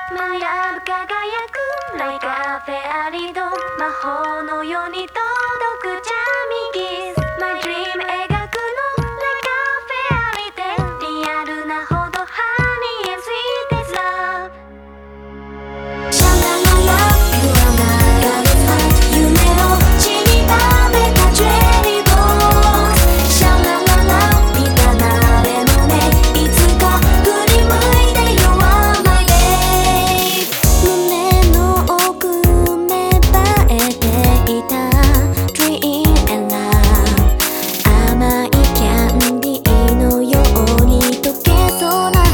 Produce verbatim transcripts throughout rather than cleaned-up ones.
まやぶ輝く Like a fairy doll 魔法のように届くジャミキス My dream 描くの Like a fairy tale リアルなほど Honey and sweet as love シャラララ You are my girl's heart 夢を散りばめたジュエリーボックスシャラララ見たなれもねいつか振り向いて You are my babe 胸の奥芽生えていた Dream and love 甘いキャンディーのように溶けそうな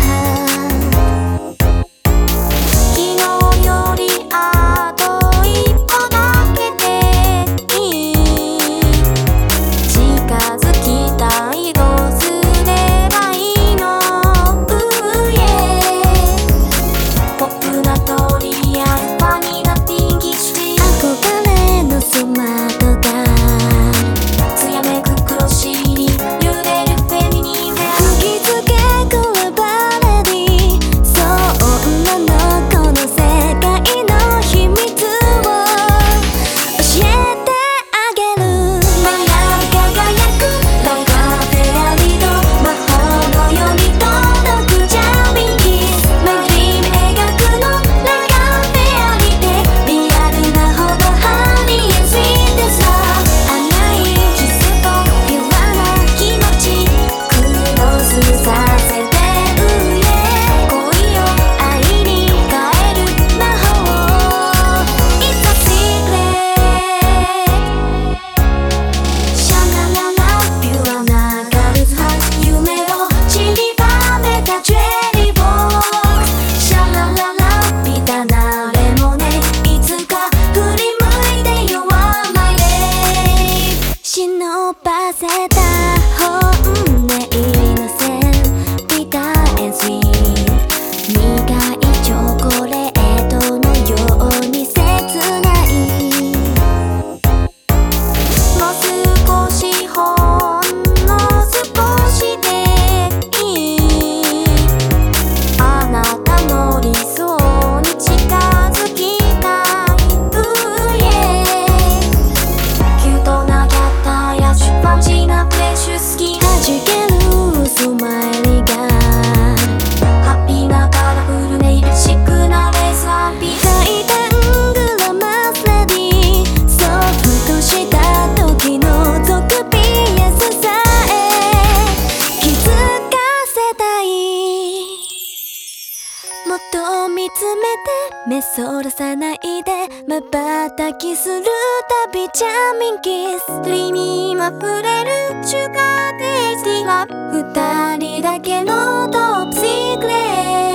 昨日よりあと一歩だけでいい近づきたいどうすればいいの Ooh yeah ポップな鳥やファニーなピンキッシュ憧れのスマートが艶めく黒尻揺れるフェミニン釘付けくるバレディそんなのこの世界の秘密を教えてあげるまや輝く Like a fairy doll 魔法のように届くジャミンキス My dream 描くの Like a fairy tale リアルなほど Honey and sweet as love 甘いキスとピュアな気持ちクロスさせて Ooh yeah 恋を愛に変える魔法 It's a secret シャラララピュアなガールズハート夢を散りばめたジュエリーボックスシャラララ見たなれもねいつか振り向いて You are my babe 忍ばせた本音イノセンビター and sweet 苦いチョコレートのように切ないもう少しほんの少しでいいあなたの理想に近づきたい Ooh yeah キュートなキャッターやシュパンチなフレッシュ好きはじけるスマイリがハッピーなカラフルネイルシックなレースアンピ大胆グラマスレディソフトした時のゾクピエスさえ気づかせたいもっと見つめて目そらさないで瞬きするたびジャミンキスドリーミーも溢れるシュガーテイスティーラブ二人だけのトップシークレット